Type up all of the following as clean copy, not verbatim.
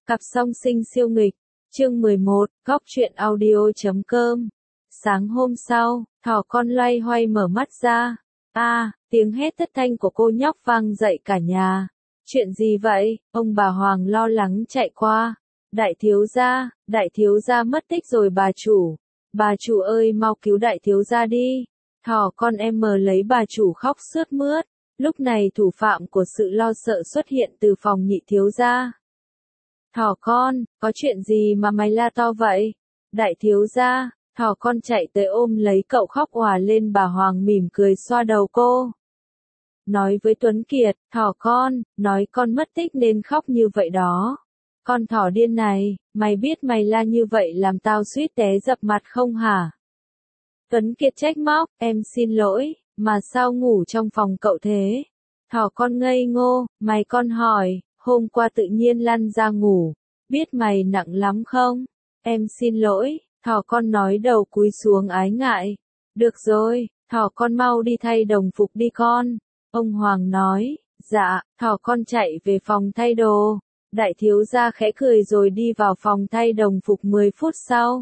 Cặp song sinh siêu nghịch, chương 11, góc truyện audio.com. Sáng hôm sau, thỏ con loay hoay mở mắt ra. Tiếng hét thất thanh của cô nhóc vang dậy cả nhà. Chuyện gì vậy? Ông bà Hoàng lo lắng chạy qua. Đại thiếu gia mất tích rồi bà chủ. Bà chủ ơi mau cứu đại thiếu gia đi. Thỏ con em mờ lấy bà chủ khóc sướt mướt. Lúc này thủ phạm của sự lo sợ xuất hiện từ phòng nhị thiếu gia. Thỏ con, có chuyện gì mà mày la to vậy? Đại thiếu gia, thỏ con chạy tới ôm lấy cậu khóc òa lên. Bà Hoàng mỉm cười xoa đầu cô. Nói với Tuấn Kiệt, thỏ con, nói con mất tích nên khóc như vậy đó. Con thỏ điên này, mày biết mày la như vậy làm tao suýt té dập mặt không hả? Tuấn Kiệt trách móc, em xin lỗi, mà sao ngủ trong phòng cậu thế? Thỏ con ngây ngô, mày con hỏi, hôm qua tự nhiên lăn ra ngủ, biết mày nặng lắm không? Em xin lỗi, thỏ con nói đầu cúi xuống ái ngại. Được rồi, thỏ con mau đi thay đồng phục đi con. Ông Hoàng nói, dạ, thỏ con chạy về phòng thay đồ. Đại thiếu gia khẽ cười rồi đi vào phòng thay đồng phục 10 phút sau.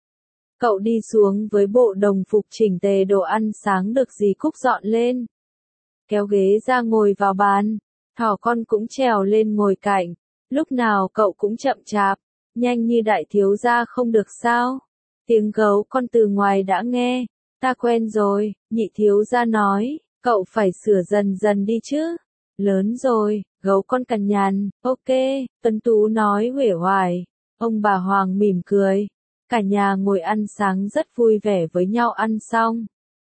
Cậu đi xuống với bộ đồng phục chỉnh tề, đồ ăn sáng được dì Cúc dọn lên. Kéo ghế ra ngồi vào bàn. Thỏ con cũng trèo lên ngồi cạnh. Lúc nào cậu cũng chậm chạp, nhanh như đại thiếu gia không được sao? Tiếng gấu con từ ngoài đã nghe. Ta quen rồi, nhị thiếu gia nói, cậu phải sửa dần dần đi chứ. Lớn rồi, gấu con cằn nhằn, ok, Tuấn Tú nói uể oải. Ông bà Hoàng mỉm cười. Cả nhà ngồi ăn sáng rất vui vẻ với nhau. Ăn xong,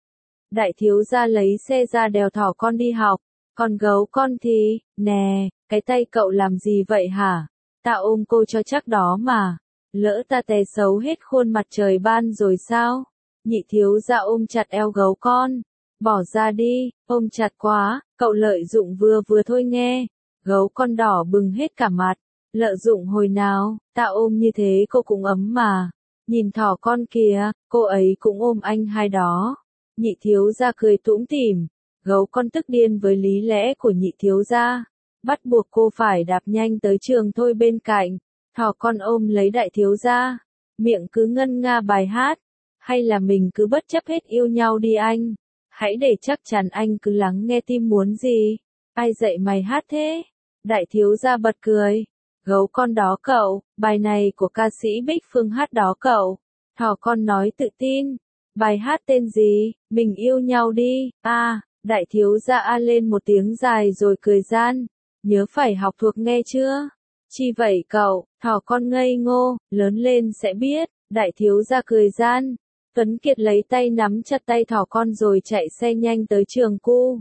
đại thiếu gia lấy xe ra đèo thỏ con đi học. Còn gấu con thì, nè, cái tay cậu làm gì vậy hả? Ta ôm cô cho chắc đó mà. Lỡ ta té xấu hết khuôn mặt trời ban rồi sao? Nhị thiếu gia ôm chặt eo gấu con. Bỏ ra đi, ôm chặt quá, cậu lợi dụng vừa thôi nghe. Gấu con đỏ bừng hết cả mặt. Lợi dụng hồi nào, ta ôm như thế cô cũng ấm mà. Nhìn thỏ con kìa, cô ấy cũng ôm anh hai đó. Nhị thiếu gia cười tủm tỉm. Gấu con tức điên với lý lẽ của nhị thiếu gia. Bắt buộc cô phải đạp nhanh tới trường thôi. Bên cạnh, thỏ con ôm lấy đại thiếu gia. Miệng cứ ngân nga bài hát. Hay là mình cứ bất chấp hết yêu nhau đi anh. Hãy để chắc chắn anh cứ lắng nghe tim muốn gì. Ai dạy mày hát thế? Đại thiếu gia bật cười. Gấu con đó cậu, bài này của ca sĩ Bích Phương hát đó cậu. Thỏ con nói tự tin. Bài hát tên gì? Mình yêu nhau đi. Đại thiếu gia lên một tiếng dài rồi cười gian. Nhớ phải học thuộc nghe chưa? Chi vậy cậu? Thỏ con ngây ngô, lớn lên sẽ biết. Đại thiếu gia cười gian. Tuấn Kiệt lấy tay nắm chặt tay thỏ con rồi chạy xe nhanh tới trường cu.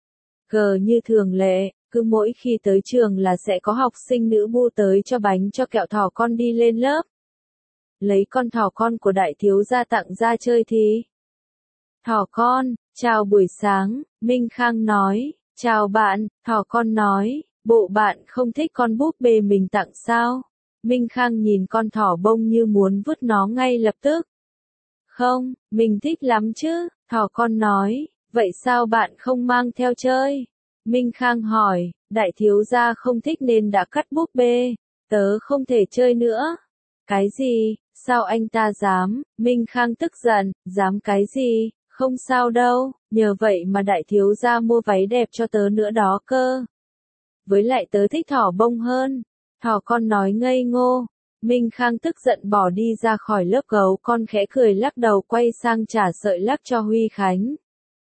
Như thường lệ, cứ mỗi khi tới trường là sẽ có học sinh nữ bu tới cho bánh cho kẹo thỏ con đi lên lớp. Lấy con thỏ con của đại thiếu gia tặng ra chơi thì. Thỏ con, chào buổi sáng, Minh Khang nói. Chào bạn, thỏ con nói. Bộ bạn không thích con búp bê mình tặng sao? Minh Khang nhìn con thỏ bông như muốn vứt nó ngay lập tức. Không, mình thích lắm chứ, thỏ con nói. Vậy sao bạn không mang theo chơi? Minh Khang hỏi. Đại thiếu gia không thích nên đã cắt búp bê. Tớ không thể chơi nữa. Cái gì? Sao anh ta dám? Minh Khang tức giận. Dám cái gì? Không sao đâu, nhờ vậy mà đại thiếu gia mua váy đẹp cho tớ nữa đó cơ. Với lại tớ thích thỏ bông hơn. Thỏ con nói ngây ngô. Minh Khang tức giận bỏ đi ra khỏi lớp. Gấu con khẽ cười lắc đầu quay sang trả sợi lắc cho Huy Khánh.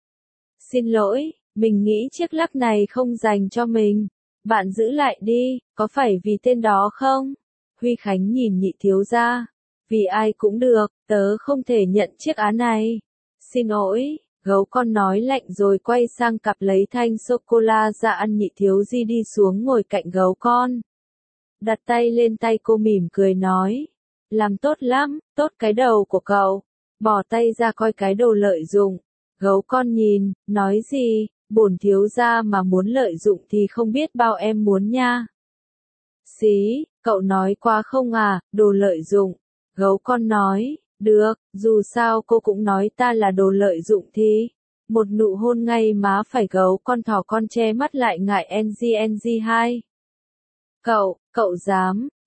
Xin lỗi, mình nghĩ chiếc lắc này không dành cho mình. Bạn giữ lại đi, có phải vì tên đó không? Huy Khánh nhìn nhị thiếu gia. Vì ai cũng được, tớ không thể nhận chiếc án này. Xin lỗi, gấu con nói lạnh rồi quay sang cặp lấy thanh sô-cô-la ra ăn. Nhị thiếu di đi xuống ngồi cạnh gấu con. Đặt tay lên tay cô mỉm cười nói. Làm tốt lắm, tốt cái đầu của cậu. Bỏ tay ra coi cái đồ lợi dụng. Gấu con nhìn, nói gì, bổn thiếu gia mà muốn lợi dụng thì không biết bao em muốn nha. Xí, cậu nói quá không à, đồ lợi dụng. Gấu con nói. Được, dù sao cô cũng nói ta là đồ lợi dụng thì. Một nụ hôn ngay má phải. Gấu con thỏ con che mắt lại ngại NG2. Cậu dám,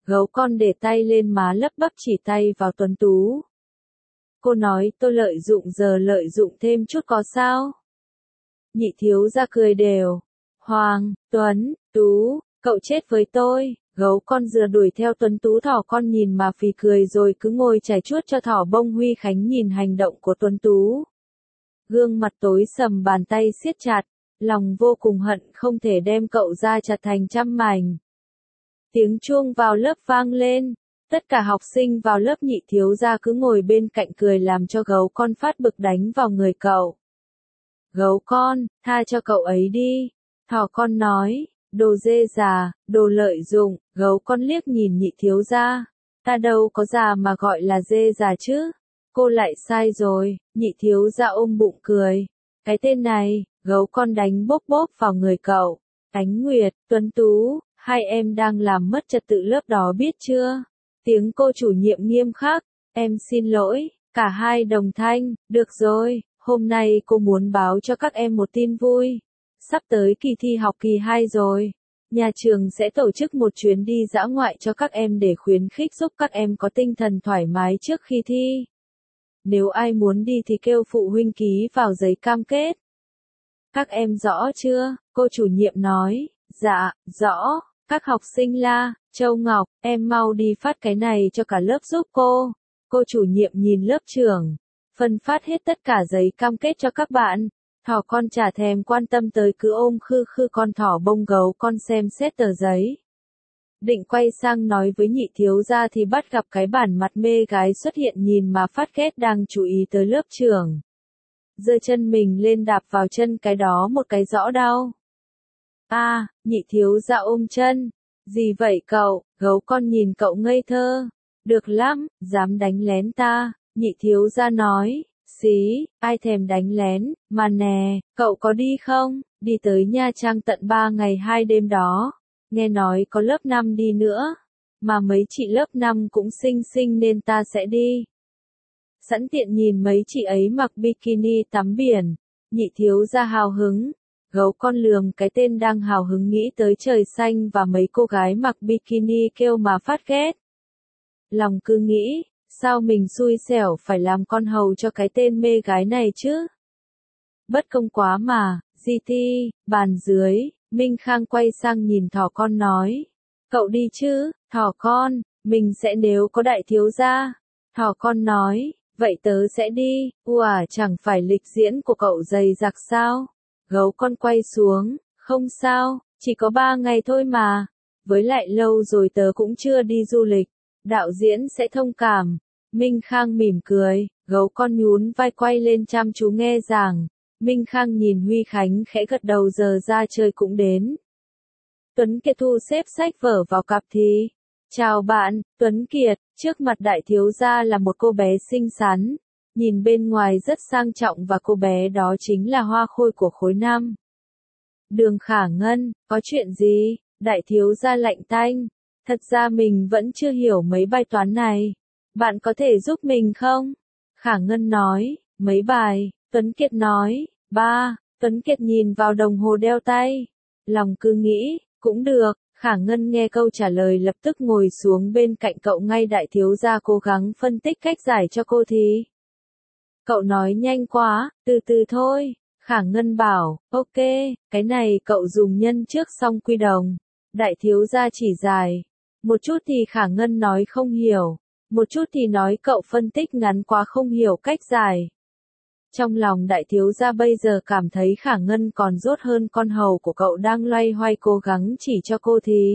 Gấu con để tay lên má lấp bắp chỉ tay vào Tuấn Tú. Cô nói tôi lợi dụng giờ lợi dụng thêm chút có sao? Nhị thiếu gia cười đều. Hoàng, Tuấn, Tú, cậu chết với tôi. Gấu con dừa đuổi theo Tuấn Tú, thỏ con nhìn mà phì cười rồi cứ ngồi chải chuốt cho thỏ bông. Huy Khánh nhìn hành động của Tuấn Tú. Gương mặt tối sầm, bàn tay siết chặt, lòng vô cùng hận không thể đem cậu ra chặt thành trăm mảnh. Tiếng chuông vào lớp vang lên, tất cả học sinh vào lớp. Nhị thiếu gia cứ ngồi bên cạnh cười làm cho gấu con phát bực đánh vào người cậu. Gấu con, tha cho cậu ấy đi. Thỏ con nói, đồ dê già, đồ lợi dụng. Gấu con liếc nhìn nhị thiếu gia. Ta đâu có già mà gọi là dê già chứ. Cô lại sai rồi. Nhị thiếu gia ôm bụng cười. Cái tên này, gấu con đánh bốp bốp vào người cậu. Ánh Nguyệt, Tuấn Tú, hai em đang làm mất trật tự lớp đó biết chưa? Tiếng cô chủ nhiệm nghiêm khắc. Em xin lỗi. Cả hai đồng thanh. Được rồi, hôm nay cô muốn báo cho các em một tin vui. Sắp tới kỳ thi học kỳ 2 rồi. Nhà trường sẽ tổ chức một chuyến đi dã ngoại cho các em để khuyến khích giúp các em có tinh thần thoải mái trước khi thi. Nếu ai muốn đi thì kêu phụ huynh ký vào giấy cam kết. Các em rõ chưa? Cô chủ nhiệm nói. Dạ, rõ. Các học sinh la. Châu Ngọc, em mau đi phát cái này cho cả lớp giúp cô. Cô chủ nhiệm nhìn lớp trưởng. Phân phát hết tất cả giấy cam kết cho các bạn. Thỏ con chả thèm quan tâm tới, cứ ôm khư khư con thỏ bông. Gấu con xem xét tờ giấy. Định quay sang nói với nhị thiếu gia thì bắt gặp cái bản mặt mê gái xuất hiện, nhìn mà phát ghét, đang chú ý tới lớp trưởng. Giơ chân mình lên đạp vào chân cái đó một cái rõ đau. Nhị thiếu gia ôm chân. Gì vậy cậu? Gấu con nhìn cậu ngây thơ. Được lắm, dám đánh lén ta. Nhị thiếu gia nói. Xí, ai thèm đánh lén, mà nè, cậu có đi không? Đi tới Nha Trang tận 3 ngày 2 đêm đó. Nghe nói có lớp 5 đi nữa. Mà mấy chị lớp 5 cũng xinh xinh nên ta sẽ đi. Sẵn tiện nhìn mấy chị ấy mặc bikini tắm biển. Nhị thiếu gia hào hứng. Gấu con lườm cái tên đang hào hứng nghĩ tới trời xanh và mấy cô gái mặc bikini kêu mà phát ghét. Lòng cứ nghĩ, sao mình xui xẻo phải làm con hầu cho cái tên mê gái này chứ? Bất công quá mà. GT, bàn dưới, Minh Khang quay sang nhìn thỏ con nói. Cậu đi chứ, thỏ con, mình sẽ nếu có đại thiếu gia. Thỏ con nói, vậy tớ sẽ đi. Chẳng phải lịch diễn của cậu dày dặc sao? Gấu con quay xuống, không sao, chỉ có 3 ngày thôi mà. Với lại lâu rồi tớ cũng chưa đi du lịch. Đạo diễn sẽ thông cảm. Minh Khang mỉm cười, gấu con nhún vai quay lên chăm chú nghe giảng. Minh Khang nhìn Huy Khánh khẽ gật đầu, giờ ra chơi cũng đến. Tuấn Kiệt thu xếp sách vở vào cặp thì. Chào bạn, Tuấn Kiệt. Trước mặt đại thiếu gia là một cô bé xinh xắn. Nhìn bên ngoài rất sang trọng và cô bé đó chính là hoa khôi của khối 5. Đường Khả Ngân, có chuyện gì? Đại thiếu gia lạnh tanh. Thật ra mình vẫn chưa hiểu mấy bài toán này. Bạn có thể giúp mình không? Khả Ngân nói, mấy bài. Tuấn Kiệt nói, 3. Tuấn Kiệt nhìn vào đồng hồ đeo tay. Lòng cứ nghĩ, cũng được. Khả Ngân nghe câu trả lời lập tức ngồi xuống bên cạnh cậu ngay. Đại thiếu gia cố gắng phân tích cách giải cho cô thì. Cậu nói nhanh quá, từ từ thôi. Khả Ngân bảo, ok, cái này cậu dùng nhân trước xong quy đồng. Đại thiếu gia chỉ giải. Một chút thì Khả Ngân nói không hiểu. Một chút thì nói cậu phân tích ngắn quá không hiểu cách giải. Trong lòng đại thiếu gia bây giờ cảm thấy Khả Ngân còn dốt hơn con hầu của cậu đang loay hoay cố gắng chỉ cho cô thì.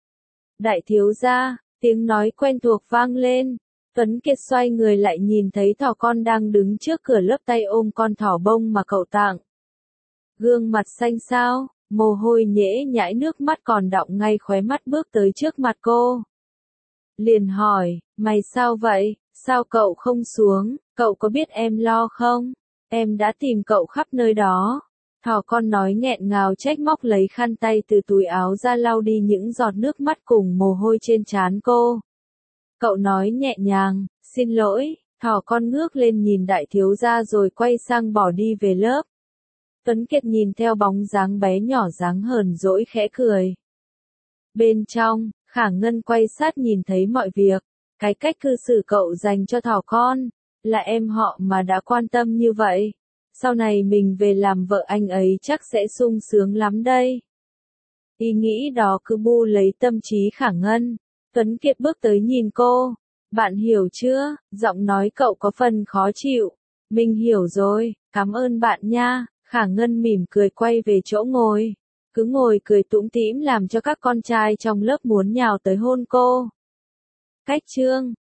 Đại thiếu gia, tiếng nói quen thuộc vang lên. Tuấn Kiệt xoay người lại nhìn thấy thỏ con đang đứng trước cửa lớp, tay ôm con thỏ bông mà cậu tặng. Gương mặt xanh xao, mồ hôi nhễ nhãi, nước mắt còn đọng ngay khóe mắt, bước tới trước mặt cô. Liền hỏi, mày sao vậy, sao cậu không xuống, cậu có biết em lo không? Em đã tìm cậu khắp nơi đó. Thỏ con nói nghẹn ngào, trách móc, lấy khăn tay từ túi áo ra lau đi những giọt nước mắt cùng mồ hôi trên trán cô. Cậu nói nhẹ nhàng, xin lỗi. Thỏ con ngước lên nhìn đại thiếu gia rồi quay sang bỏ đi về lớp. Tuấn Kiệt nhìn theo bóng dáng bé nhỏ dáng hờn dỗi khẽ cười. Bên trong, Khả Ngân quay sát nhìn thấy mọi việc, cái cách cư xử cậu dành cho thỏ con, là em họ mà đã quan tâm như vậy. Sau này mình về làm vợ anh ấy chắc sẽ sung sướng lắm đây. Ý nghĩ đó cứ bu lấy tâm trí Khả Ngân. Tuấn Kiệt bước tới nhìn cô. Bạn hiểu chưa? Giọng nói cậu có phần khó chịu. Mình hiểu rồi, cảm ơn bạn nha. Khả Ngân mỉm cười quay về chỗ ngồi. Cứ ngồi cười tủm tỉm làm cho các con trai trong lớp muốn nhào tới hôn cô. Cách chương